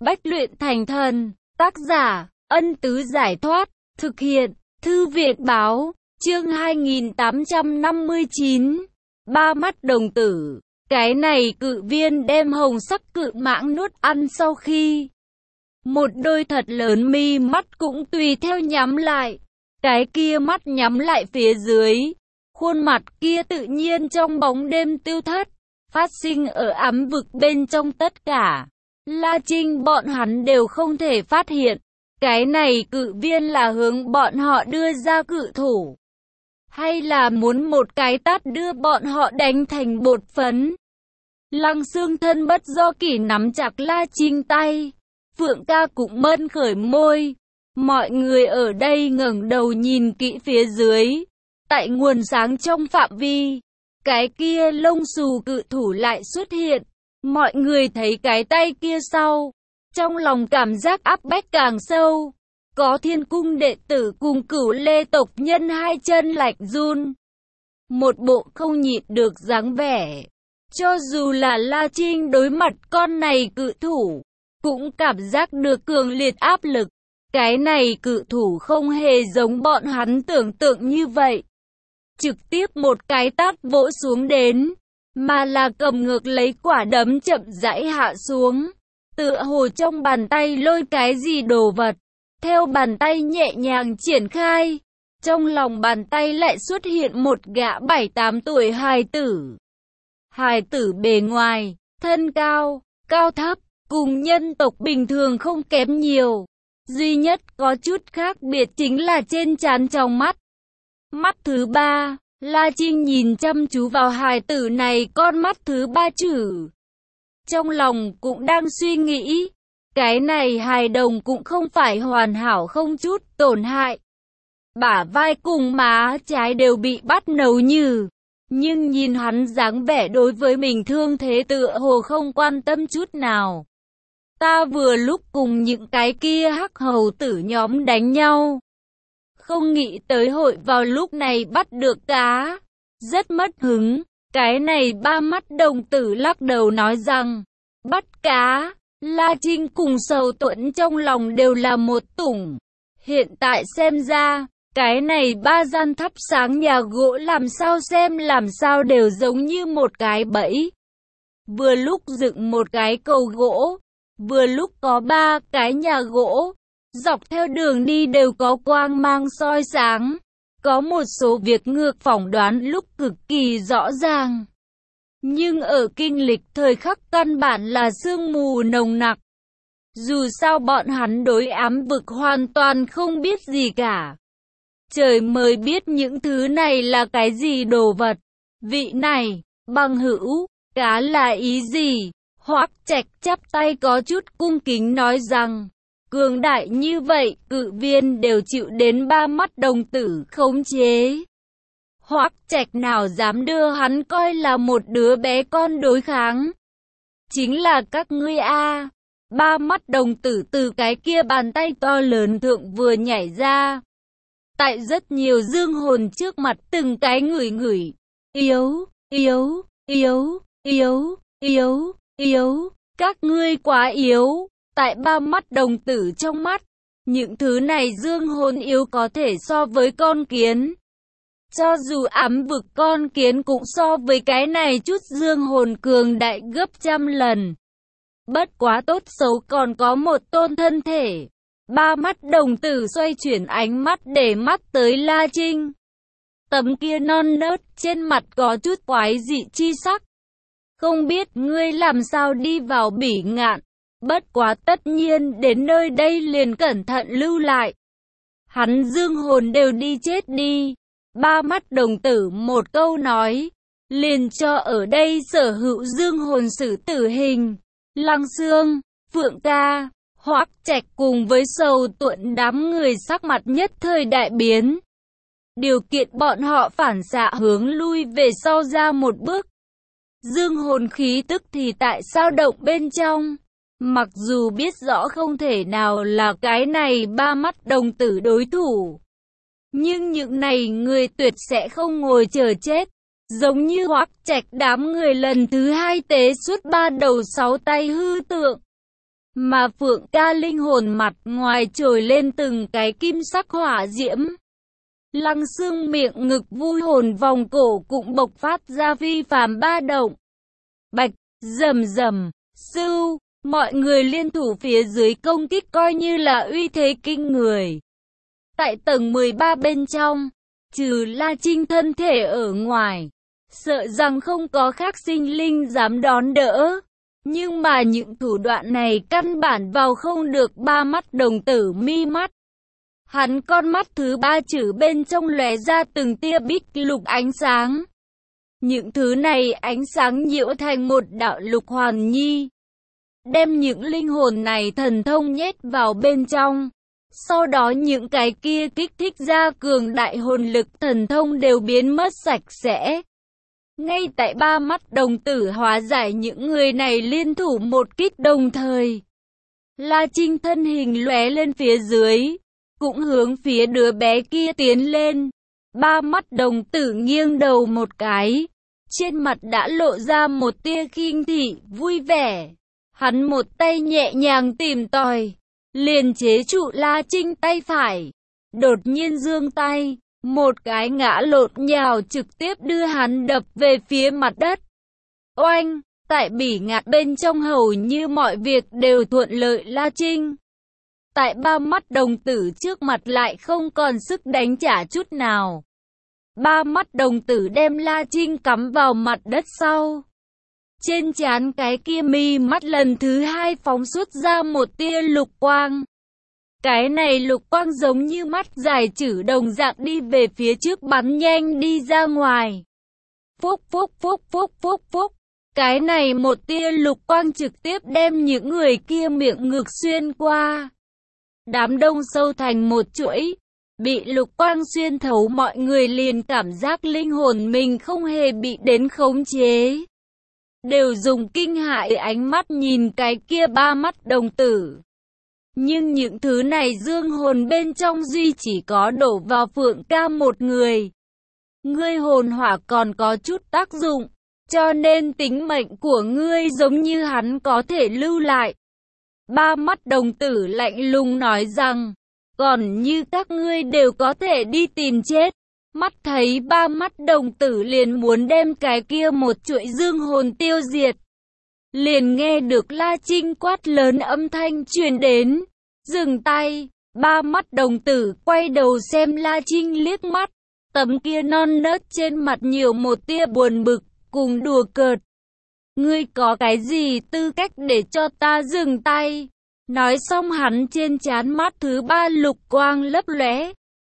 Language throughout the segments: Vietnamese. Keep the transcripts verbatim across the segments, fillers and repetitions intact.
bách luyện thành thần. Tác giả, Ân Tứ Giải Thoát. Thực hiện, Thư Viện Báo. Chương hai nghìn tám trăm năm mươi chín. Ba mắt đồng tử. Cái này cự viên đem hồng sắc cự mãng nuốt ăn sau khi một đôi thật lớn mi mắt cũng tùy theo nhắm lại. Cái kia mắt nhắm lại phía dưới, khuôn mặt kia tự nhiên trong bóng đêm tiêu thất, phát sinh ở ám vực bên trong tất cả. La Trinh bọn hắn đều không thể phát hiện, cái này cự viên là hướng bọn họ đưa ra cự thủ, hay là muốn một cái tát đưa bọn họ đánh thành bột phấn. Lăng Xương thân bất do kỷ nắm chặt La Trinh tay, Phượng Ca cũng mơn khởi môi. Mọi người ở đây ngẩng đầu nhìn kỹ phía dưới, tại nguồn sáng trong phạm vi, cái kia lông xù cự thủ lại xuất hiện. Mọi người thấy cái tay kia sau, trong lòng cảm giác áp bách càng sâu. Có Thiên Cung đệ tử cùng Cửu Lê tộc nhân hai chân lạnh run, một bộ không nhịn được dáng vẻ. Cho dù là La Trinh đối mặt con này cự thủ, cũng cảm giác được cường liệt áp lực. Cái này cự thủ không hề giống bọn hắn tưởng tượng như vậy, trực tiếp một cái tát vỗ xuống đến, mà là cầm ngược lấy quả đấm chậm rãi hạ xuống, tựa hồ trong bàn tay lôi cái gì đồ vật, theo bàn tay nhẹ nhàng triển khai, trong lòng bàn tay lại xuất hiện một gã bảy tám tuổi hài tử. Hài tử bề ngoài, thân cao, cao thấp, cùng nhân tộc bình thường không kém nhiều. Duy nhất có chút khác biệt chính là trên trán trong mắt. Mắt thứ ba, La Trinh nhìn chăm chú vào hài tử này con mắt thứ ba chữ. Trong lòng cũng đang suy nghĩ, cái này hài đồng cũng không phải hoàn hảo không chút tổn hại. Bả vai cùng má trái đều bị bắt nấu nhừ, nhưng nhìn hắn dáng vẻ đối với mình thương thế tựa hồ không quan tâm chút nào. Ta vừa lúc cùng những cái kia hắc hầu tử nhóm đánh nhau, không nghĩ tới hội vào lúc này bắt được cá, rất mất hứng. Cái này ba mắt đồng tử lắc đầu nói rằng, bắt cá. La Trinh cùng Sầu Tuẫn trong lòng đều là một tủng. Hiện tại xem ra, cái này ba gian thắp sáng nhà gỗ làm sao xem làm sao đều giống như một cái bẫy. Vừa lúc dựng một cái cầu gỗ, vừa lúc có ba cái nhà gỗ, dọc theo đường đi đều có quang mang soi sáng. Có một số việc ngược phỏng đoán lúc cực kỳ rõ ràng, nhưng ở kinh lịch thời khắc căn bản là sương mù nồng nặc. Dù sao bọn hắn đối ám vực hoàn toàn không biết gì cả. Trời mới biết những thứ này là cái gì đồ vật. Vị này, bằng hữu, cá là ý gì? Hoắc Trạch chắp tay có chút cung kính nói rằng, cường đại như vậy, cự viên đều chịu đến ba mắt đồng tử khống chế. Hoắc Trạch nào dám đưa hắn coi là một đứa bé con đối kháng. Chính là các ngươi a. Ba mắt đồng tử từ cái kia bàn tay to lớn thượng vừa nhảy ra. Tại rất nhiều dương hồn trước mặt từng cái ngửi ngửi. Yếu, yếu, yếu, yếu, yếu, yếu, các ngươi quá yếu. Tại ba mắt đồng tử trong mắt, những thứ này dương hồn yếu có thể so với con kiến. Cho dù ám vực con kiến cũng so với cái này chút dương hồn cường đại gấp trăm lần. Bất quá tốt xấu còn có một tôn thân thể. Ba mắt đồng tử xoay chuyển ánh mắt để mắt tới La Trinh. Tấm kia non nớt trên mặt có chút quái dị chi sắc. Không biết ngươi làm sao đi vào Bỉ Ngạn. Bất quá tất nhiên đến nơi đây liền cẩn thận lưu lại. Hắn dương hồn đều đi chết đi. Ba mắt đồng tử một câu nói, liền cho ở đây sở hữu dương hồn xử tử hình. Lăng Xương, Phượng Ca, Hoắc Trạch cùng với Sầu Tuẫn đám người sắc mặt nhất thời đại biến. Điều kiện bọn họ phản xạ hướng lui về sau ra một bước. Dương hồn khí tức thì tại sao động bên trong. Mặc dù biết rõ không thể nào là cái này ba mắt đồng tử đối thủ, nhưng những này người tuyệt sẽ không ngồi chờ chết. Giống như Hoắc Trạch đám người lần thứ hai tế suốt ba đầu sáu tay hư tượng. Mà Phượng ca linh hồn mặt ngoài trồi lên từng cái kim sắc hỏa diễm. Lăng Xương miệng ngực vui hồn vòng cổ cũng bộc phát ra phi phàm ba động. Bạch, rầm rầm, sưu, mọi người liên thủ phía dưới công kích coi như là uy thế kinh người. Tại tầng mười ba bên trong, trừ La Trinh thân thể ở ngoài, sợ rằng không có khác sinh linh dám đón đỡ. Nhưng mà những thủ đoạn này căn bản vào không được ba mắt đồng tử mi mắt. Hắn con mắt thứ ba chữ bên trong lóe ra từng tia bích lục ánh sáng. Những thứ này ánh sáng nhiễu thành một đạo lục hoàn nhi. Đem những linh hồn này thần thông nhét vào bên trong. Sau đó những cái kia kích thích ra cường đại hồn lực thần thông đều biến mất sạch sẽ. Ngay tại ba mắt đồng tử hóa giải những người này liên thủ một kích đồng thời. La Trinh thân hình lóe lên phía dưới, cũng hướng phía đứa bé kia tiến lên. Ba mắt đồng tử nghiêng đầu một cái, trên mặt đã lộ ra một tia khinh thị, vui vẻ. Hắn một tay nhẹ nhàng tìm tòi, liền chế trụ La Trinh tay phải. Đột nhiên giương tay, một cái ngã lộn nhào trực tiếp đưa hắn đập về phía mặt đất. Oanh, tại bỉ ngạn bên trong hầu như mọi việc đều thuận lợi La Trinh. Tại ba mắt đồng tử trước mặt lại không còn sức đánh trả chút nào. Ba mắt đồng tử đem La Trinh cắm vào mặt đất sau. Trên trán cái kia mi mắt lần thứ hai phóng xuất ra một tia lục quang. Cái này lục quang giống như mắt dài chữ đồng dạng đi về phía trước bắn nhanh đi ra ngoài. Phúc phúc phúc phúc phúc phúc. Cái này một tia lục quang trực tiếp đem những người kia miệng ngực xuyên qua. Đám đông sâu thành một chuỗi. Bị lục quang xuyên thấu mọi người liền cảm giác linh hồn mình không hề bị đến khống chế. Đều dùng kinh hại ánh mắt nhìn cái kia ba mắt đồng tử. Nhưng những thứ này dương hồn bên trong duy chỉ có đổ vào Phượng ca một người. Ngươi hồn hỏa còn có chút tác dụng, cho nên tính mệnh của ngươi giống như hắn có thể lưu lại. Ba mắt đồng tử lạnh lùng nói rằng, còn như các ngươi đều có thể đi tìm chết. Mắt thấy ba mắt đồng tử liền muốn đem cái kia một chuỗi dương hồn tiêu diệt. Liền nghe được La Trinh quát lớn âm thanh truyền đến. Dừng tay, ba mắt đồng tử quay đầu xem La Trinh liếc mắt. Tấm kia non nớt trên mặt nhiều một tia buồn bực, cùng đùa cợt. Ngươi có cái gì tư cách để cho ta dừng tay? Nói xong hắn trên trán mắt thứ ba lục quang lấp lóe.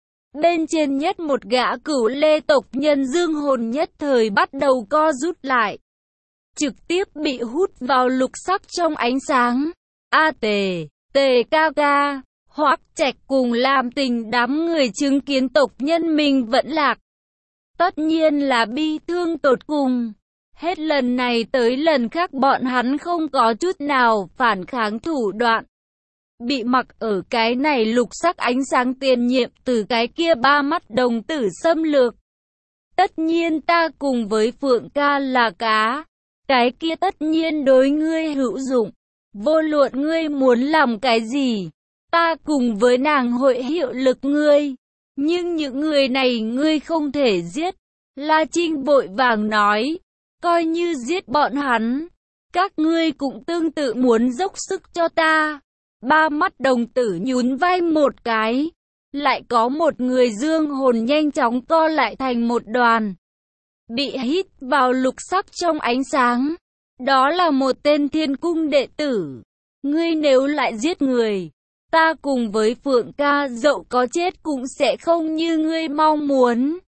Bên trên nhất một gã cửu lê tộc nhân dương hồn nhất thời bắt đầu co rút lại. Trực tiếp bị hút vào lục sắc trong ánh sáng. A tề, tề ca ca, Hoắc Trạch cùng làm tình đám người chứng kiến tộc nhân mình vẫn lạc. Tất nhiên là bi thương tột cùng. Hết lần này tới lần khác bọn hắn không có chút nào phản kháng thủ đoạn. Bị mặc ở cái này lục sắc ánh sáng tiền nhiệm từ cái kia ba mắt đồng tử xâm lược. Tất nhiên ta cùng với Phượng ca là cá. Cái kia tất nhiên đối ngươi hữu dụng. Vô luận ngươi muốn làm cái gì, ta cùng với nàng hội hiệu lực ngươi. Nhưng những người này ngươi không thể giết. La Trinh vội vàng nói, coi như giết bọn hắn, các ngươi cũng tương tự muốn dốc sức cho ta. Ba mắt đồng tử nhún vai một cái. Lại có một người dương hồn nhanh chóng co lại thành một đoàn. Bị hít vào lục sắc trong ánh sáng. Đó là một tên thiên cung đệ tử. Ngươi nếu lại giết người, ta cùng với Phượng ca dẫu có chết cũng sẽ không như ngươi mong muốn.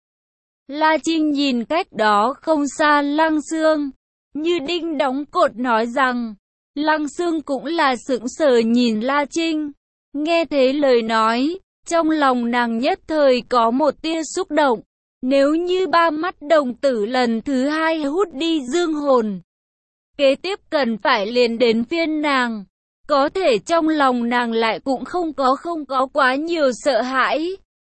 La Trinh nhìn cách đó không xa Lăng Xương, như đinh đóng cột nói rằng. Lăng Xương cũng là sững sờ nhìn La Trinh. Nghe thế lời nói, trong lòng nàng nhất thời có một tia xúc động. Nếu như ba mắt đồng tử lần thứ hai hút đi dương hồn, kế tiếp cần phải liền đến phiên nàng. Có thể trong lòng nàng lại cũng không có không có quá nhiều sợ hãi.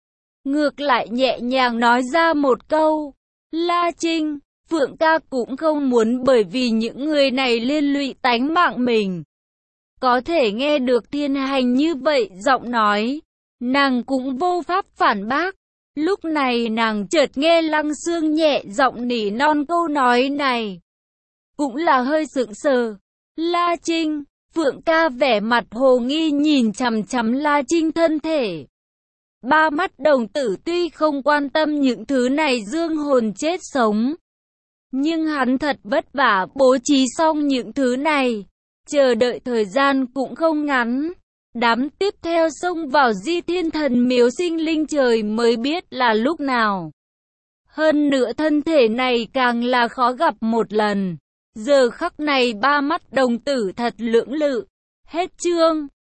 Ngược lại nhẹ nhàng nói ra một câu. La Trinh, Phượng ca cũng không muốn bởi vì những người này liên lụy tánh mạng mình. có thể nghe được thiên hành như vậy giọng nói, nàng cũng vô pháp phản bác. Lúc này nàng chợt nghe Lăng Xương nhẹ giọng nỉ non câu nói này, cũng là hơi sững sờ. La Trinh, Phượng ca vẻ mặt hồ nghi nhìn chằm chằm La Trinh thân thể. Ba mắt đồng tử tuy không quan tâm những thứ này dương hồn chết sống, nhưng hắn thật vất vả bố trí xong những thứ này, chờ đợi thời gian cũng không ngắn. Đám tiếp theo xông vào Di Thiên Thần miếu sinh linh trời mới biết là lúc nào. Hơn nữa thân thể này càng là khó gặp một lần. Giờ khắc này ba mắt đồng tử thật lưỡng lự. Hết chương.